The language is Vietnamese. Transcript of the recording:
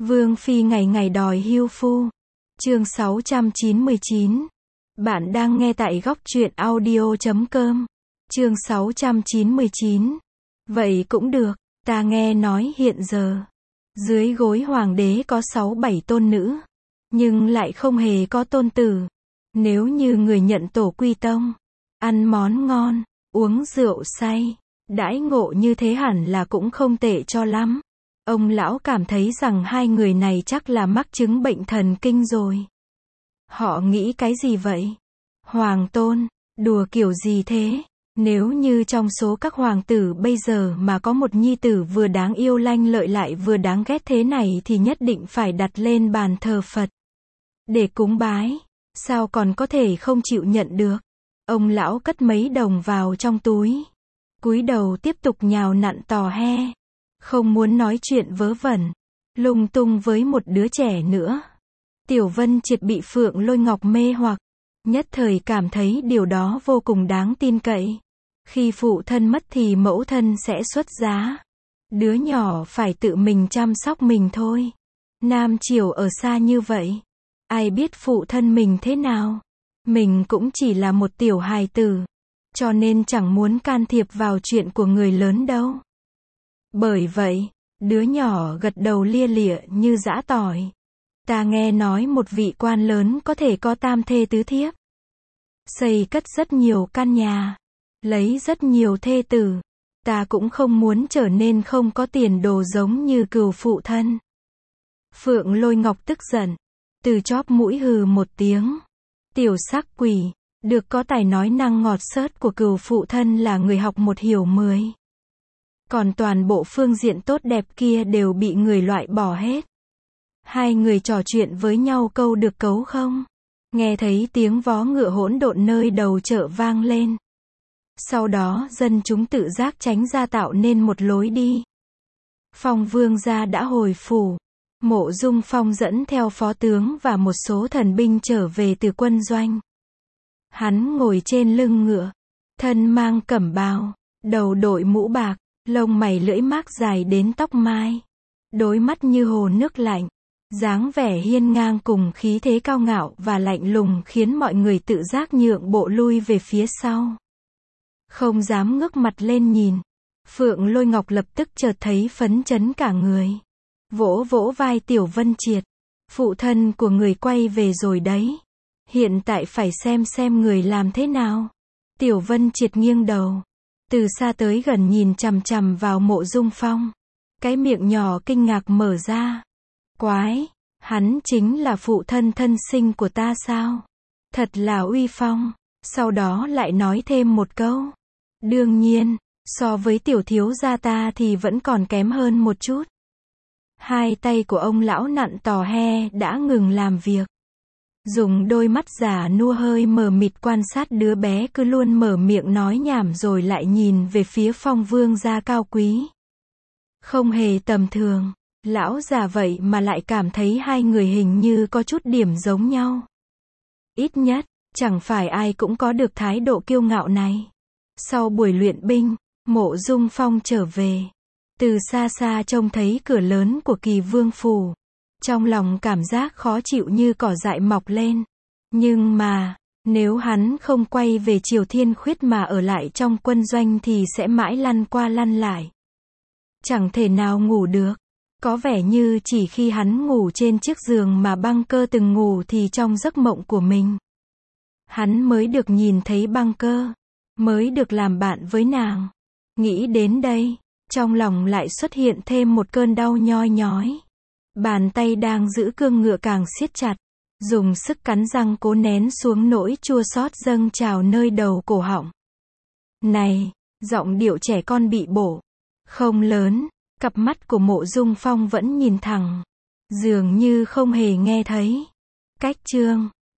Vương phi ngày ngày đòi hưu phu. Chương 699. Bạn đang nghe tại góc truyện audio.com. Chương 699. Vậy cũng được, ta nghe nói hiện giờ dưới gối hoàng đế có 6-7 tôn nữ, nhưng lại không hề có tôn tử. Nếu như người nhận tổ quy tông, ăn món ngon, uống rượu say, đãi ngộ như thế hẳn là cũng không tệ cho lắm. Ông lão cảm thấy rằng hai người này chắc là mắc chứng bệnh thần kinh rồi. Họ nghĩ cái gì vậy? Hoàng tôn, đùa kiểu gì thế? Nếu như trong số các hoàng tử bây giờ mà có một nhi tử vừa đáng yêu lanh lợi lại vừa đáng ghét thế này thì nhất định phải đặt lên bàn thờ Phật để cúng bái. Sao còn có thể không chịu nhận được? Ông lão cất mấy đồng vào trong túi, cúi đầu tiếp tục nhào nặn tò he. Không muốn nói chuyện vớ vẩn, lung tung với một đứa trẻ nữa. Tiểu Vân Triệt bị Phượng Lôi Ngọc mê hoặc, nhất thời cảm thấy điều đó vô cùng đáng tin cậy. Khi phụ thân mất thì mẫu thân sẽ xuất giá. Đứa nhỏ phải tự mình chăm sóc mình thôi. Nam Triều ở xa như vậy, ai biết phụ thân mình thế nào. Mình cũng chỉ là một tiểu hài tử, cho nên chẳng muốn can thiệp vào chuyện của người lớn đâu. Bởi vậy, đứa nhỏ gật đầu lia lịa như giã tỏi. Ta nghe nói một vị quan lớn có thể có tam thê tứ thiếp, xây cất rất nhiều căn nhà, lấy rất nhiều thê tử. Ta cũng không muốn trở nên không có tiền đồ giống như cừu phụ thân. Phượng Lôi Ngọc tức giận, từ chóp mũi hừ một tiếng. Tiểu sắc quỷ, được có tài nói năng ngọt xớt của cừu phụ thân là người học một hiểu 10. Còn toàn bộ phương diện tốt đẹp kia đều bị người loại bỏ hết. Hai người trò chuyện với nhau câu được cấu không? Nghe thấy tiếng vó ngựa hỗn độn nơi đầu chợ vang lên. Sau đó dân chúng tự giác tránh ra tạo nên một lối đi. Phong vương gia đã hồi phủ. Mộ Dung Phong dẫn theo phó tướng và một số thần binh trở về từ quân doanh. Hắn ngồi trên lưng ngựa, thân mang cẩm bào, đầu đội mũ bạc, lông mày lưỡi mác dài đến tóc mai, đôi mắt như hồ nước lạnh, dáng vẻ hiên ngang cùng khí thế cao ngạo và lạnh lùng khiến mọi người tự giác nhượng bộ lui về phía sau. Không dám ngước mặt lên nhìn. Phượng Lôi Ngọc lập tức chợt thấy phấn chấn cả người. Vỗ vỗ vai Tiểu Vân Triệt. Phụ thân của người quay về rồi đấy. Hiện tại phải xem người làm thế nào. Tiểu Vân Triệt nghiêng đầu, từ xa tới gần nhìn chằm chằm vào Mộ Dung Phong. Cái miệng nhỏ kinh ngạc mở ra. Quái, hắn chính là phụ thân thân sinh của ta sao? Thật là uy phong. Sau đó lại nói thêm một câu. Đương nhiên, so với tiểu thiếu gia ta thì vẫn còn kém hơn một chút. Hai tay của ông lão nặn tò he đã ngừng làm việc. Dùng đôi mắt già nua hơi mờ mịt quan sát đứa bé cứ luôn mở miệng nói nhảm rồi lại nhìn về phía Phong vương gia cao quý. Không hề tầm thường, lão già vậy mà lại cảm thấy hai người hình như có chút điểm giống nhau. Ít nhất, chẳng phải ai cũng có được thái độ kiêu ngạo này. Sau buổi luyện binh, Mộ Dung Phong trở về. Từ xa xa trông thấy cửa lớn của Kỳ Vương phủ. Trong lòng cảm giác khó chịu như cỏ dại mọc lên. Nhưng mà, nếu hắn không quay về Triều Thiên Khuyết mà ở lại trong quân doanh thì sẽ mãi lăn qua lăn lại. Chẳng thể nào ngủ được. Có vẻ như chỉ khi hắn ngủ trên chiếc giường mà Băng Cơ từng ngủ thì trong giấc mộng của mình, hắn mới được nhìn thấy Băng Cơ, mới được làm bạn với nàng. Nghĩ đến đây, trong lòng lại xuất hiện thêm một cơn đau nhoi nhói. Bàn tay đang giữ cương ngựa càng siết chặt, dùng sức cắn răng cố nén xuống nỗi chua xót dâng trào nơi đầu cổ họng. Này, giọng điệu trẻ con bị bổ, không lớn, cặp mắt của Mộ Dung Phong vẫn nhìn thẳng, dường như không hề nghe thấy. Cách chương